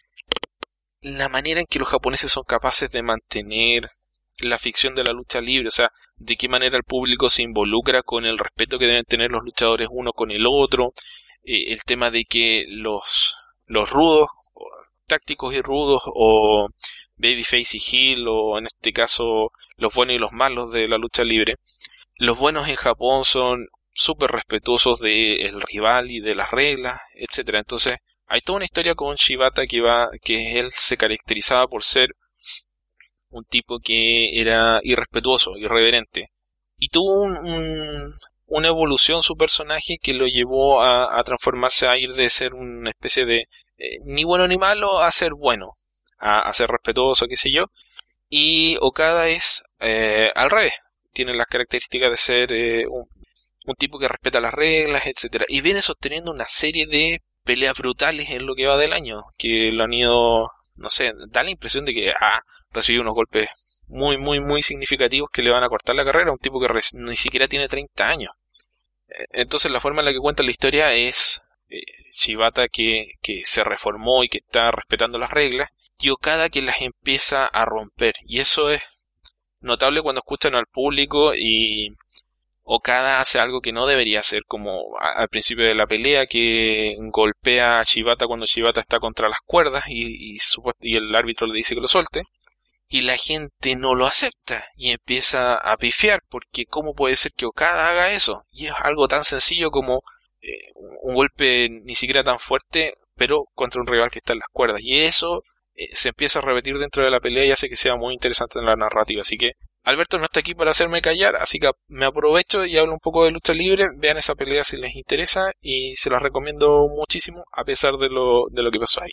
la manera en que los japoneses son capaces de mantener la ficción de la lucha libre, o sea, de qué manera el público se involucra con el respeto que deben tener los luchadores uno con el otro, eh, el tema de que los, los rudos, tácticos y rudos, o babyface y heel, o en este caso los buenos y los malos de la lucha libre, los buenos en Japón son súper respetuosos del rival y de las reglas, etcétera. Entonces hay toda una historia con Shibata que va, que él se caracterizaba por ser un tipo que era irrespetuoso, irreverente, y tuvo un, un, una evolución su personaje que lo llevó a, a transformarse, a ir de ser una especie de eh, ni bueno ni malo a ser bueno, a, a ser respetuoso, qué sé yo. Y Okada es eh, al revés, tiene las características de ser eh, un, un tipo que respeta las reglas, etcétera, y viene sosteniendo una serie de peleas brutales en lo que va del año, que lo han ido, no sé, da la impresión de que ah, recibió unos golpes muy, muy, muy significativos que le van a cortar la carrera a un tipo que ni siquiera tiene treinta años. Entonces la forma en la que cuenta la historia es eh, Shibata que, que se reformó y que está respetando las reglas, y Okada que las empieza a romper, y eso es notable cuando escuchan al público y Okada hace algo que no debería hacer, como al principio de la pelea, que golpea a Shibata cuando Shibata está contra las cuerdas y, y, y el árbitro le dice que lo suelte, y la gente no lo acepta y empieza a pifiar, porque ¿cómo puede ser que Okada haga eso? Y es algo tan sencillo como eh, un golpe ni siquiera tan fuerte, pero contra un rival que está en las cuerdas, y eso eh, se empieza a repetir dentro de la pelea y hace que sea muy interesante en la narrativa. Así que Alberto no está aquí para hacerme callar, así que me aprovecho y hablo un poco de lucha libre. Vean esa pelea si les interesa y se las recomiendo muchísimo a pesar de lo, de lo que pasó ahí.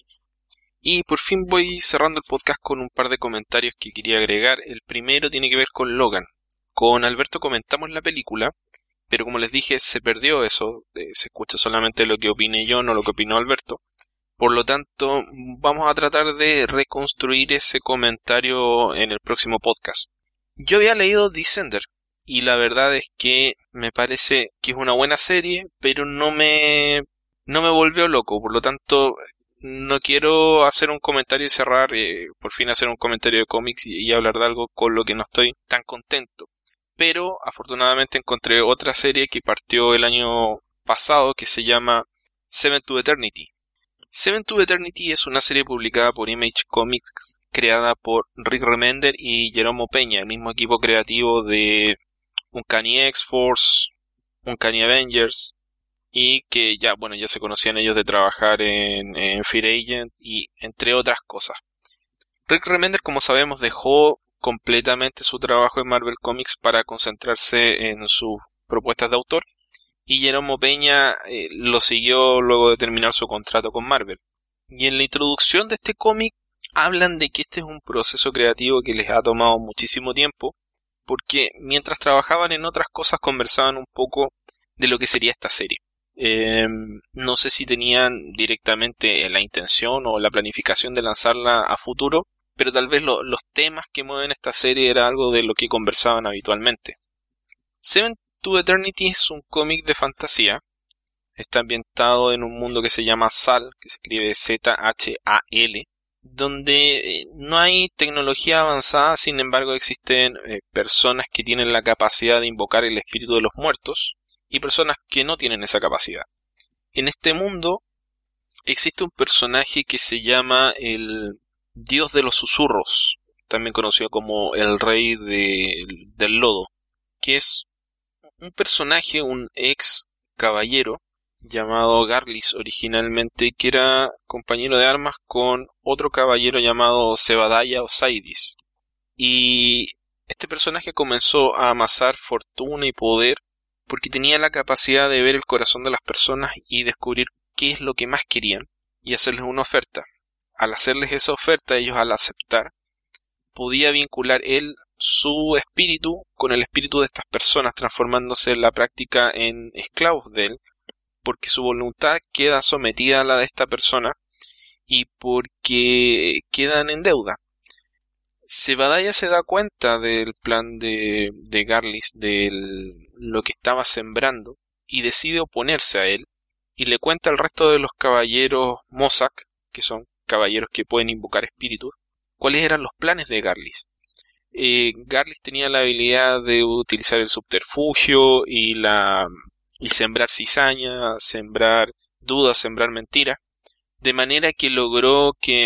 Y por fin voy cerrando el podcast con un par de comentarios que quería agregar. El primero tiene que ver con Logan. Con Alberto comentamos la película, pero como les dije se perdió eso, eh, se escucha solamente lo que opiné yo, no lo que opinó Alberto. Por lo tanto vamos a tratar de reconstruir ese comentario en el próximo podcast. Yo había leído Descender y la verdad es que me parece que es una buena serie, pero no me no me volvió loco, por lo tanto no quiero hacer un comentario y cerrar, eh, por fin hacer un comentario de cómics y, y hablar de algo con lo que no estoy tan contento. Pero afortunadamente encontré otra serie que partió el año pasado que se llama Seven to Eternity. Seven to Eternity es una serie publicada por Image Comics, creada por Rick Remender y Jerome Peña, el mismo equipo creativo de Uncanny X-Force, Uncanny Avengers, y que ya, bueno, ya se conocían ellos de trabajar en, en Fear Agent y entre otras cosas. Rick Remender, como sabemos, dejó completamente su trabajo en Marvel Comics para concentrarse en sus propuestas de autor, y Jerome Peña eh, lo siguió luego de terminar su contrato con Marvel. Y en la introducción de este cómic hablan de que este es un proceso creativo que les ha tomado muchísimo tiempo, porque mientras trabajaban en otras cosas conversaban un poco de lo que sería esta serie. Eh, no sé si tenían directamente la intención o la planificación de lanzarla a futuro, pero tal vez lo, los temas que mueven esta serie era algo de lo que conversaban habitualmente. Seven to Eternity es un cómic de fantasía. Está ambientado en un mundo que se llama Zal, que se escribe Z H A L, donde no hay tecnología avanzada, sin embargo existen eh, personas que tienen la capacidad de invocar el espíritu de los muertos y personas que no tienen esa capacidad. En este mundo existe un personaje que se llama el Dios de los Susurros, también conocido como el Rey de, del Lodo, que es un personaje, un ex caballero llamado Garlis originalmente, que era compañero de armas con otro caballero llamado Zebadiah o Saidis. Y este personaje comenzó a amasar fortuna y poder porque tenía la capacidad de ver el corazón de las personas y descubrir qué es lo que más querían y hacerles una oferta. Al hacerles esa oferta, ellos al aceptar, podía vincular él su espíritu con el espíritu de estas personas, transformándose en la práctica en esclavos de él, porque su voluntad queda sometida a la de esta persona y porque quedan en deuda. Zebadiah se da cuenta del plan de, de Garlis, de lo que estaba sembrando, y decide oponerse a él, y le cuenta al resto de los caballeros Mossack, que son caballeros que pueden invocar espíritus, cuáles eran los planes de Garlis. Eh, Garlis tenía la habilidad de utilizar el subterfugio y la y sembrar cizaña, sembrar dudas, sembrar mentiras, de manera que logró que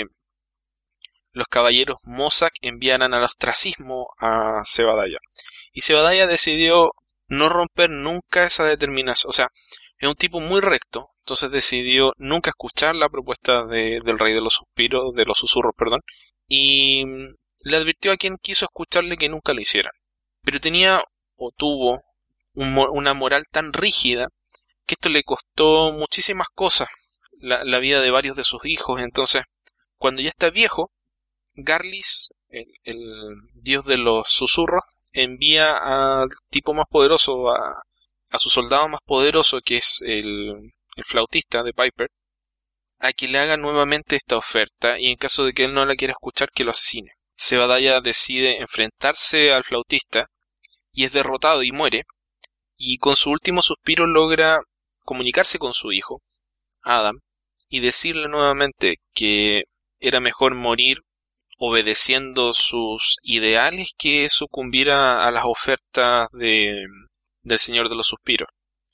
los caballeros Mossack enviaran al ostracismo a Zebadiah. Y Zebadiah decidió no romper nunca esa determinación. O sea, es un tipo muy recto, entonces decidió nunca escuchar la propuesta de, del rey de los suspiros, de los susurros, perdón, y le advirtió a quien quiso escucharle que nunca lo hicieran. Pero tenía o tuvo un, una moral tan rígida que esto le costó muchísimas cosas, la, la vida de varios de sus hijos. Entonces, cuando ya está viejo, Garlis, el, el dios de los susurros, envía al tipo más poderoso, a, a su soldado más poderoso, que es el, el flautista de Piper, a que le haga nuevamente esta oferta, y en caso de que él no la quiera escuchar, que lo asesine. Zebadiah decide enfrentarse al flautista y es derrotado y muere, y con su último suspiro logra comunicarse con su hijo, Adam, y decirle nuevamente que era mejor morir obedeciendo sus ideales que sucumbir a, a las ofertas de, del Señor de los Suspiros.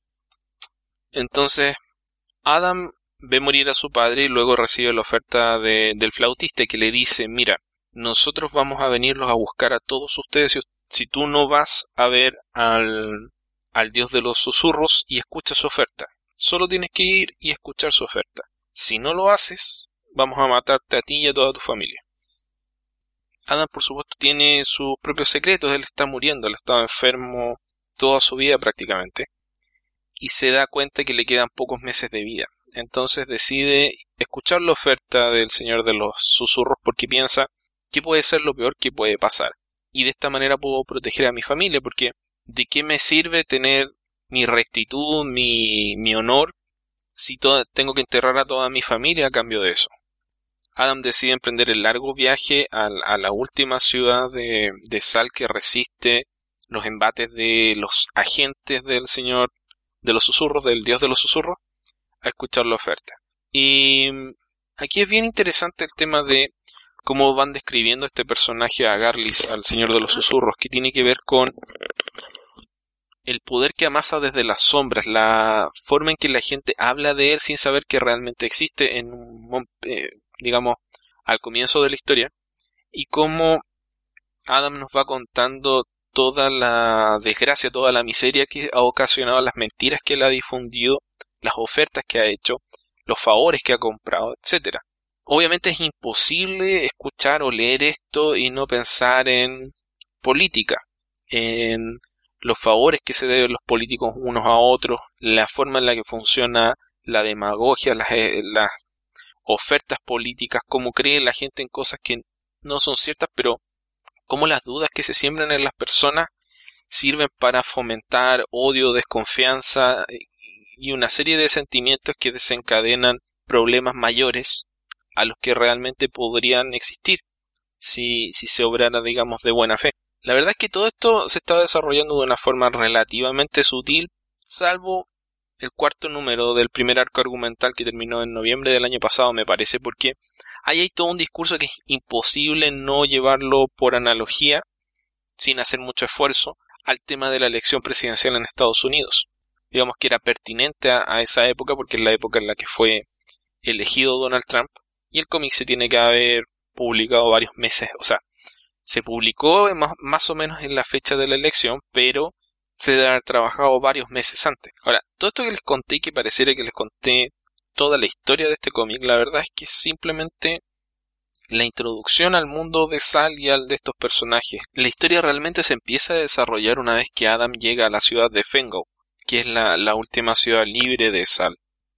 Entonces, Adam ve morir a su padre y luego recibe la oferta de, del flautista, que le dice: mira, nosotros vamos a venirlos a buscar a todos ustedes si, si tú no vas a ver al, al dios de los susurros y escuchas su oferta. Solo tienes que ir y escuchar su oferta. Si no lo haces, vamos a matarte a ti y a toda tu familia. Adam, por supuesto, tiene sus propios secretos. Él está muriendo, él estaba enfermo toda su vida prácticamente, y se da cuenta que le quedan pocos meses de vida. Entonces decide escuchar la oferta del Señor de los Susurros porque piensa que puede ser lo peor que puede pasar. Y de esta manera puedo proteger a mi familia, porque ¿de qué me sirve tener mi rectitud, mi, mi honor, si toda, tengo que enterrar a toda mi familia a cambio de eso? Adam decide emprender el largo viaje a, a la última ciudad de, de sal que resiste los embates de los agentes del Señor de los Susurros, del Dios de los Susurros, a escuchar la oferta. Y aquí es bien interesante el tema de cómo van describiendo este personaje a Garlis, al Señor de los Susurros, que tiene que ver con el poder que amasa desde las sombras, la forma en que la gente habla de él sin saber que realmente existe, en un, eh, digamos, al comienzo de la historia, y cómo Adam nos va contando toda la desgracia, toda la miseria que ha ocasionado, las mentiras que él ha difundido, las ofertas que ha hecho, los favores que ha comprado, etcétera. Obviamente es imposible escuchar o leer esto y no pensar en política, en los favores que se deben los políticos unos a otros, la forma en la que funciona la demagogia, las, las ofertas políticas, cómo cree la gente en cosas que no son ciertas, pero cómo las dudas que se siembran en las personas sirven para fomentar odio, desconfianza y una serie de sentimientos que desencadenan problemas mayores a los que realmente podrían existir si, si se obrara, digamos, de buena fe. La verdad es que todo esto se está desarrollando de una forma relativamente sutil, salvo el cuarto número del primer arco argumental, que terminó en noviembre del año pasado, me parece, porque ahí hay todo un discurso que es imposible no llevarlo por analogía, sin hacer mucho esfuerzo, al tema de la elección presidencial en Estados Unidos. Digamos que era pertinente a, a esa época, porque es la época en la que fue elegido Donald Trump, y el cómic se tiene que haber publicado varios meses, o sea, se publicó más, más o menos en la fecha de la elección, pero se debe haber trabajado varios meses antes. Ahora, todo esto que les conté y que pareciera que les conté toda la historia de este cómic, la verdad es que es simplemente la introducción al mundo de Sal y al de estos personajes. La historia realmente se empieza a desarrollar una vez que Adam llega a la ciudad de Fengao, que es la, la última ciudad libre de Sal.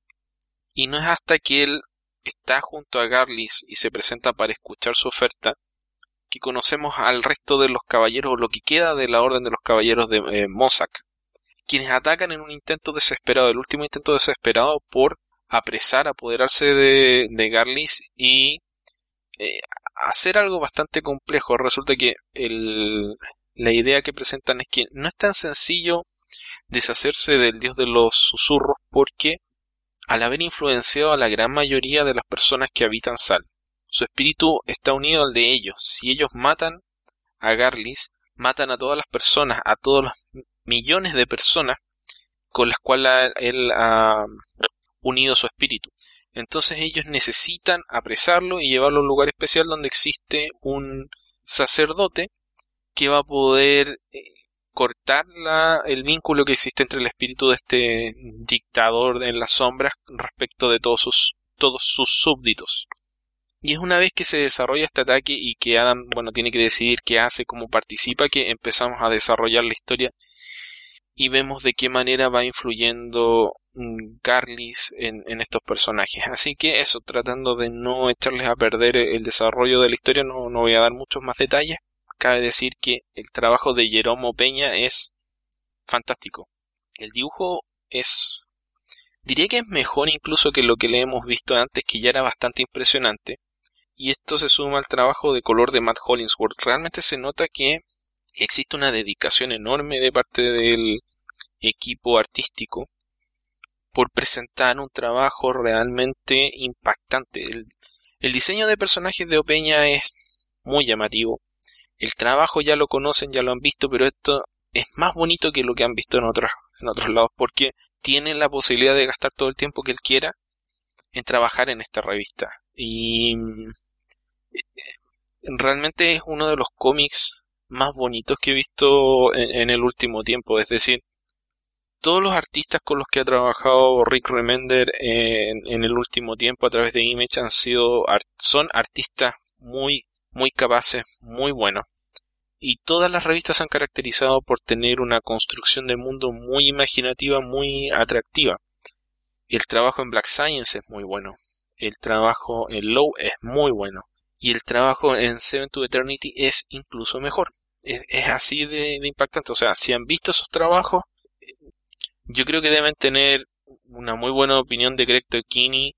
Y no es hasta que él está junto a Garlis y se presenta para escuchar su oferta que conocemos al resto de los caballeros, o lo que queda de la orden de los caballeros de eh, Mossack, quienes atacan en un intento desesperado, el último intento desesperado por apresar, apoderarse de, de Garlis y eh, hacer algo bastante complejo. Resulta que el, la idea que presentan es que no es tan sencillo deshacerse del dios de los susurros, porque al haber influenciado a la gran mayoría de las personas que habitan Sal, su espíritu está unido al de ellos. Si ellos matan a Garlis, matan a todas las personas, a todos los millones de personas con las cuales él ha unido su espíritu. Entonces ellos necesitan apresarlo y llevarlo a un lugar especial donde existe un sacerdote que va a poder eh, cortar la, el vínculo que existe entre el espíritu de este dictador en las sombras respecto de todos sus, todos sus súbditos. Y es una vez que se desarrolla este ataque y que Adam, bueno, tiene que decidir qué hace, cómo participa, que empezamos a desarrollar la historia y vemos de qué manera va influyendo Garlis en, en estos personajes. Así que eso, tratando de no echarles a perder el desarrollo de la historia, no, no voy a dar muchos más detalles. Cabe decir que el trabajo de Jeromo Peña es fantástico. El dibujo es... diría que es mejor incluso que lo que le hemos visto antes, que ya era bastante impresionante. Y esto se suma al trabajo de color de Matt Hollingsworth. Realmente se nota que existe una dedicación enorme de parte del equipo artístico por presentar un trabajo realmente impactante. El, el diseño de personajes de Opeña es muy llamativo. El trabajo ya lo conocen, ya lo han visto, pero esto es más bonito que lo que han visto en otros, en otros lados, porque tienen la posibilidad de gastar todo el tiempo que él quiera en trabajar en esta revista. Y realmente es uno de los cómics más bonitos que he visto en, en el último tiempo. Es decir, todos los artistas con los que ha trabajado Rick Remender en, en el último tiempo a través de Image han sido son artistas muy muy capaces, muy buenos. Y todas las revistas se han caracterizado por tener una construcción de mundo muy imaginativa, muy atractiva. El trabajo en Black Science es muy bueno. El trabajo en Low es muy bueno. Y el trabajo en Seven to Eternity es incluso mejor. Es, es así de, de impactante. O sea, si han visto esos trabajos, yo creo que deben tener una muy buena opinión de Greg Tocchini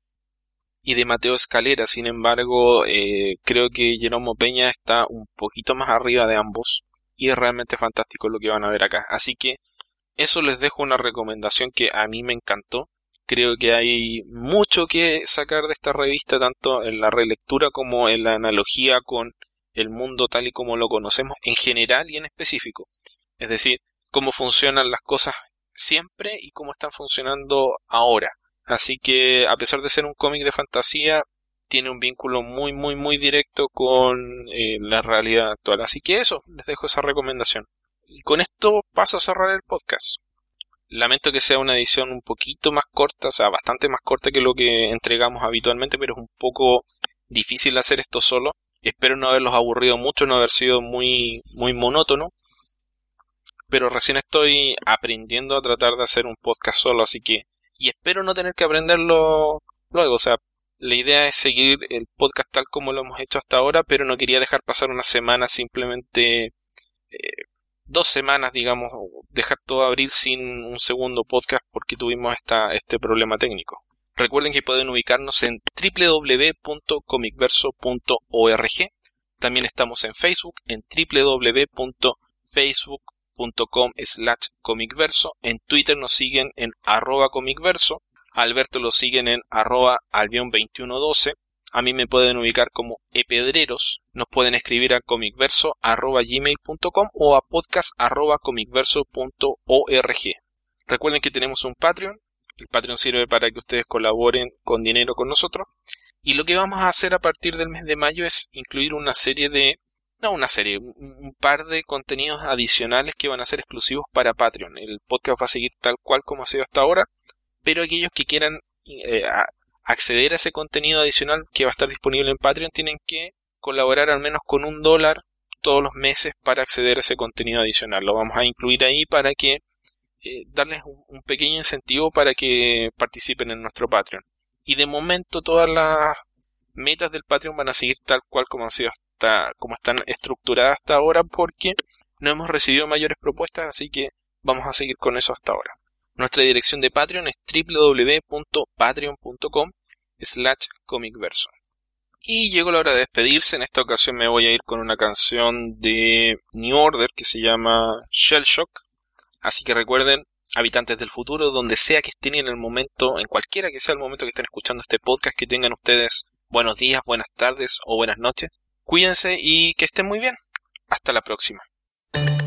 y de Mateo Escalera. Sin embargo, eh, creo que Jeromo Peña está un poquito más arriba de ambos. Y es realmente fantástico lo que van a ver acá. Así que eso les dejo una recomendación que a mí me encantó. Creo que hay mucho que sacar de esta revista, tanto en la relectura como en la analogía con el mundo tal y como lo conocemos, en general y en específico. Es decir, cómo funcionan las cosas siempre y cómo están funcionando ahora. Así que, a pesar de ser un cómic de fantasía, tiene un vínculo muy, muy, muy directo con eh, la realidad actual. Así que eso, les dejo esa recomendación. Y con esto paso a cerrar el podcast. Lamento que sea una edición un poquito más corta, o sea, bastante más corta que lo que entregamos habitualmente, pero es un poco difícil hacer esto solo. Espero no haberlos aburrido mucho, no haber sido muy, muy monótono. Pero recién estoy aprendiendo a tratar de hacer un podcast solo, así que... y espero no tener que aprenderlo luego, o sea, la idea es seguir el podcast tal como lo hemos hecho hasta ahora, pero no quería dejar pasar una semana simplemente... Eh, dos semanas, digamos, dejar todo abril sin un segundo podcast porque tuvimos esta, este problema técnico. Recuerden que pueden ubicarnos en doble u doble u doble u punto comicverso punto org. También estamos en Facebook, en doble u doble u doble u punto facebook punto com slash comicverso. En Twitter nos siguen en arroba comicverso. A Alberto lo siguen en arroba albion veintiuno doce. A mí me pueden ubicar como epedreros. Nos pueden escribir a comicverso arroba gmail punto com o a podcast arroba comicverso punto org. Recuerden que tenemos un Patreon. El Patreon sirve para que ustedes colaboren con dinero con nosotros. Y lo que vamos a hacer a partir del mes de mayo es incluir una serie de no una serie, un, un par de contenidos adicionales que van a ser exclusivos para Patreon. El podcast va a seguir tal cual como ha sido hasta ahora, pero aquellos que quieran eh, a, acceder a ese contenido adicional que va a estar disponible en Patreon tienen que colaborar al menos con un dólar todos los meses para acceder a ese contenido adicional. Lo vamos a incluir ahí para que eh, darles un, un pequeño incentivo para que participen en nuestro Patreon. Y de momento todas las metas del Patreon van a seguir tal cual como han sido hasta, como están estructuradas hasta ahora, porque no hemos recibido mayores propuestas, así que vamos a seguir con eso hasta ahora. Nuestra dirección de Patreon es doble u doble u doble u punto patreon punto com slash comicverso. Y llegó la hora de despedirse. En esta ocasión me voy a ir con una canción de New Order que se llama Shell Shock. Así que recuerden, habitantes del futuro, donde sea que estén en el momento, en cualquiera que sea el momento que estén escuchando este podcast, que tengan ustedes buenos días, buenas tardes o buenas noches. Cuídense y que estén muy bien. Hasta la próxima.